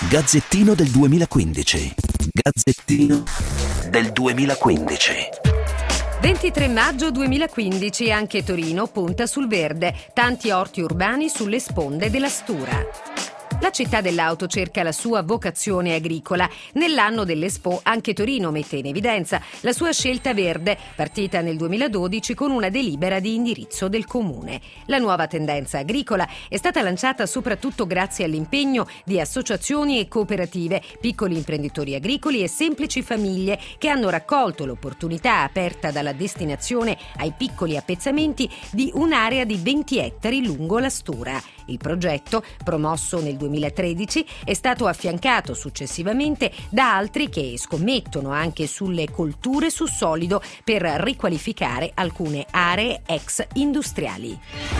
Gazzettino del 2015. Gazzettino del 2015. 23 maggio 2015, anche Torino punta sul verde. Tanti orti urbani sulle sponde della Stura. La città dell'auto cerca la sua vocazione agricola. Nell'anno dell'Expo anche Torino mette in evidenza la sua scelta verde, partita nel 2012 con una delibera di indirizzo del comune. La nuova tendenza agricola è stata lanciata soprattutto grazie all'impegno di associazioni e cooperative, piccoli imprenditori agricoli e semplici famiglie che hanno raccolto l'opportunità aperta dalla destinazione ai piccoli appezzamenti di un'area di 20 ettari lungo la Stura. Il progetto, promosso nel 2013, è stato affiancato successivamente da altri che scommettono anche sulle colture su solido per riqualificare alcune aree ex industriali.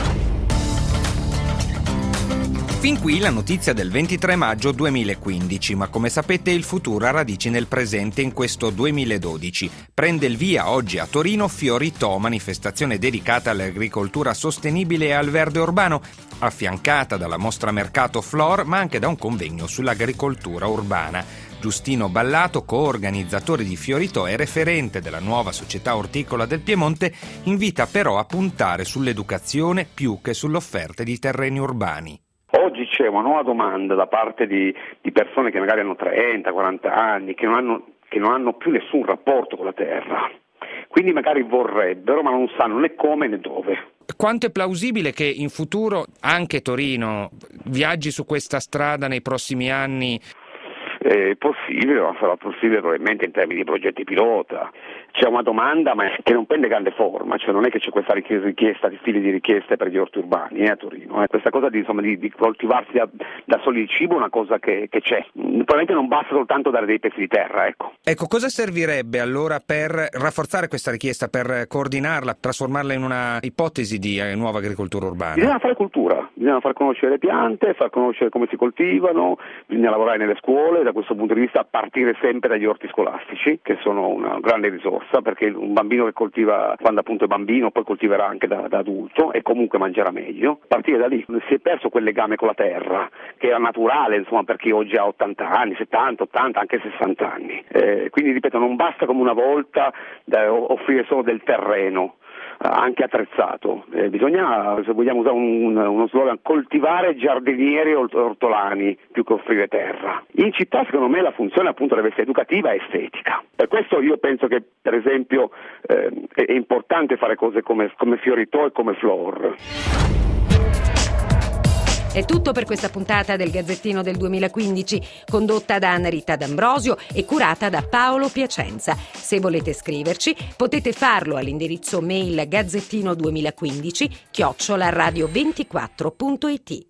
Fin qui la notizia del 23 maggio 2015, ma come sapete il futuro ha radici nel presente in questo 2012. Prende il via oggi a Torino Fioritò, manifestazione dedicata all'agricoltura sostenibile e al verde urbano, affiancata dalla mostra mercato Flor, ma anche da un convegno sull'agricoltura urbana. Giustino Ballato, coorganizzatore di Fioritò e referente della nuova società orticola del Piemonte, invita però a puntare sull'educazione più che sull'offerta di terreni urbani. Oggi c'è una nuova domanda da parte di persone che magari hanno 30, 40 anni, che non hanno più nessun rapporto con la terra. Quindi magari vorrebbero, ma non sanno né come né dove. Quanto è plausibile che in futuro anche Torino viaggi su questa strada nei prossimi anni? È possibile, ma sarà possibile probabilmente in termini di progetti pilota. C'è una domanda ma che non prende grande forma, cioè non è che c'è questa richiesta di fili di richieste per gli orti urbani a Torino. Questa cosa di coltivarsi da soli il cibo è una cosa che c'è. Probabilmente non basta soltanto dare dei pezzi di terra, ecco. Ecco, cosa servirebbe allora per rafforzare questa richiesta, per coordinarla, trasformarla in una ipotesi di nuova agricoltura urbana? Bisogna fare cultura, bisogna far conoscere le piante, far conoscere come si coltivano, bisogna lavorare nelle scuole, da questo punto di vista a partire sempre dagli orti scolastici, che sono una grande risorsa, perché un bambino che coltiva quando appunto è bambino poi coltiverà anche da adulto e comunque mangerà meglio. A partire da lì si è perso quel legame con la terra che era naturale, insomma, per chi oggi ha 80 anni, 70, 80, anche 60 anni. Quindi ripeto, non basta come una volta offrire solo del terreno anche attrezzato, bisogna, se vogliamo usare uno slogan, coltivare giardinieri e ortolani più che offrire terra. In città secondo me la funzione appunto deve essere educativa e estetica. Per questo io penso che per esempio è importante fare cose come Fioritò e come Flor. È tutto per questa puntata del Gazzettino del 2015, condotta da Anna Rita D'Ambrosio e curata da Paolo Piacenza. Se volete scriverci, potete farlo all'indirizzo mail gazzettino2015@radio24.it.